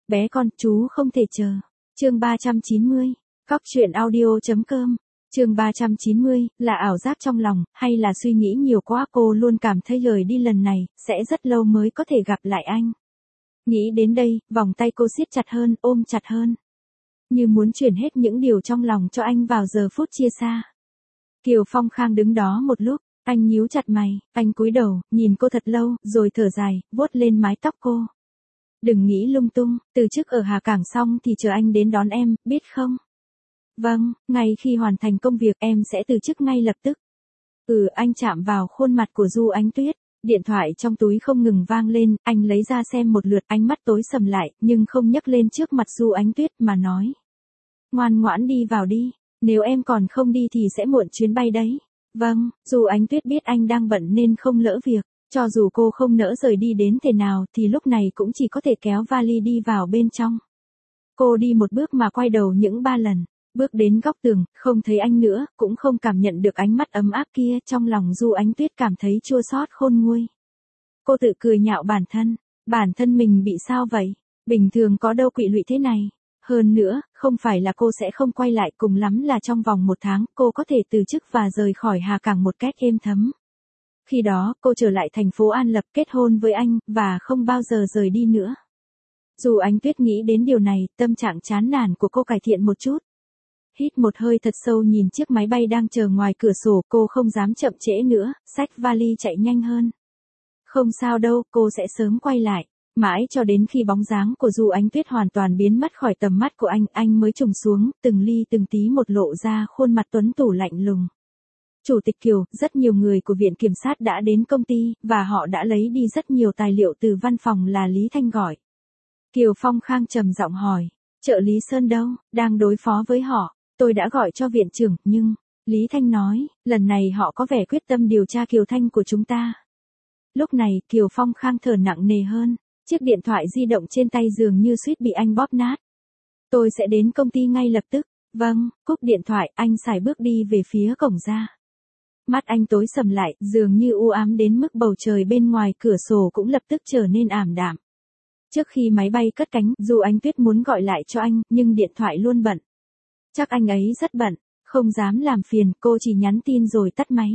Bé con, chú không thể chờ. Chương 390. Cóc truyện audio.com. Chương 390, là ảo giác trong lòng, hay là suy nghĩ nhiều quá? Cô luôn cảm thấy rời đi lần này, sẽ rất lâu mới có thể gặp lại anh. Nghĩ đến đây, vòng tay cô siết chặt hơn, ôm chặt hơn. Như muốn chuyển hết những điều trong lòng cho anh vào giờ phút chia xa. Kiều Phong Khang đứng đó một lúc, anh nhíu chặt mày, anh cúi đầu, nhìn cô thật lâu, rồi thở dài, vuốt lên mái tóc cô. Đừng nghĩ lung tung, từ chức ở Hà Cảng xong thì chờ anh đến đón em, biết không? Vâng, ngay khi hoàn thành công việc em sẽ từ chức ngay lập tức. Anh chạm vào khuôn mặt của Du Ánh Tuyết, điện thoại trong túi không ngừng vang lên, anh lấy ra xem một lượt, ánh mắt tối sầm lại, nhưng không nhấc lên trước mặt Du Ánh Tuyết mà nói. Ngoan ngoãn đi vào đi, nếu em còn không đi thì sẽ muộn chuyến bay đấy. Vâng, Du Ánh Tuyết biết anh đang bận nên không lỡ việc, cho dù cô không nỡ rời đi đến thế nào thì lúc này cũng chỉ có thể kéo vali đi vào bên trong. Cô đi một bước mà quay đầu những 3 lần. Bước đến góc tường, không thấy anh nữa, cũng không cảm nhận được ánh mắt ấm áp kia, trong lòng Du Ánh Tuyết cảm thấy chua xót khôn nguôi. Cô tự cười nhạo bản thân mình bị sao vậy? Bình thường có đâu quỵ lụy thế này. Hơn nữa, không phải là cô sẽ không quay lại, cùng lắm là trong vòng 1 tháng, cô có thể từ chức và rời khỏi Hà Cảng một cách êm thấm. Khi đó, cô trở lại thành phố An Lập kết hôn với anh, và không bao giờ rời đi nữa. Du Ánh Tuyết nghĩ đến điều này, tâm trạng chán nản của cô cải thiện một chút. Hít một hơi thật sâu nhìn chiếc máy bay đang chờ ngoài cửa sổ, cô không dám chậm trễ nữa, xách vali chạy nhanh hơn. Không sao đâu, cô sẽ sớm quay lại. Mãi cho đến khi bóng dáng của Du Ánh Tuyết hoàn toàn biến mất khỏi tầm mắt của anh mới trùng xuống, từng ly từng tí một lộ ra khuôn mặt tuấn tú lạnh lùng. Chủ tịch Kiều, rất nhiều người của Viện Kiểm sát đã đến công ty, và họ đã lấy đi rất nhiều tài liệu từ văn phòng là Lý Thanh gọi. Kiều Phong Khang trầm giọng hỏi, trợ lý Sơn đâu, đang đối phó với họ. Tôi đã gọi cho viện trưởng, nhưng, Lý Thanh nói, lần này họ có vẻ quyết tâm điều tra Kiều Thanh của chúng ta. Lúc này, Kiều Phong Khang thở nặng nề hơn, chiếc điện thoại di động trên tay dường như suýt bị anh bóp nát. Tôi sẽ đến công ty ngay lập tức. Vâng, cúp điện thoại, anh sải bước đi về phía cổng ra. Mắt anh tối sầm lại, dường như u ám đến mức bầu trời bên ngoài cửa sổ cũng lập tức trở nên ảm đạm. Trước khi máy bay cất cánh, Du Ánh Tuyết muốn gọi lại cho anh, nhưng điện thoại luôn bận. Chắc anh ấy rất bận, không dám làm phiền, cô chỉ nhắn tin rồi tắt máy.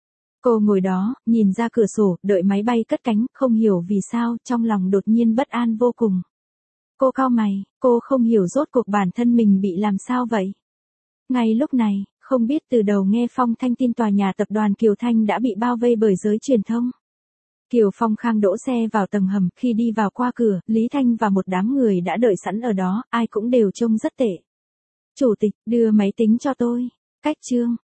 Cô ngồi đó, nhìn ra cửa sổ, đợi máy bay cất cánh, không hiểu vì sao, trong lòng đột nhiên bất an vô cùng. Cô cau mày, cô không hiểu rốt cuộc bản thân mình bị làm sao vậy. Ngay lúc này, không biết từ đầu nghe phong thanh tin tòa nhà tập đoàn Kiều Thanh đã bị bao vây bởi giới truyền thông. Kiều Phong Khang đỗ xe vào tầng hầm, khi đi vào qua cửa, Lý Thanh và một đám người đã đợi sẵn ở đó, ai cũng đều trông rất tệ. Chủ tịch, đưa máy tính cho tôi. Cách chương.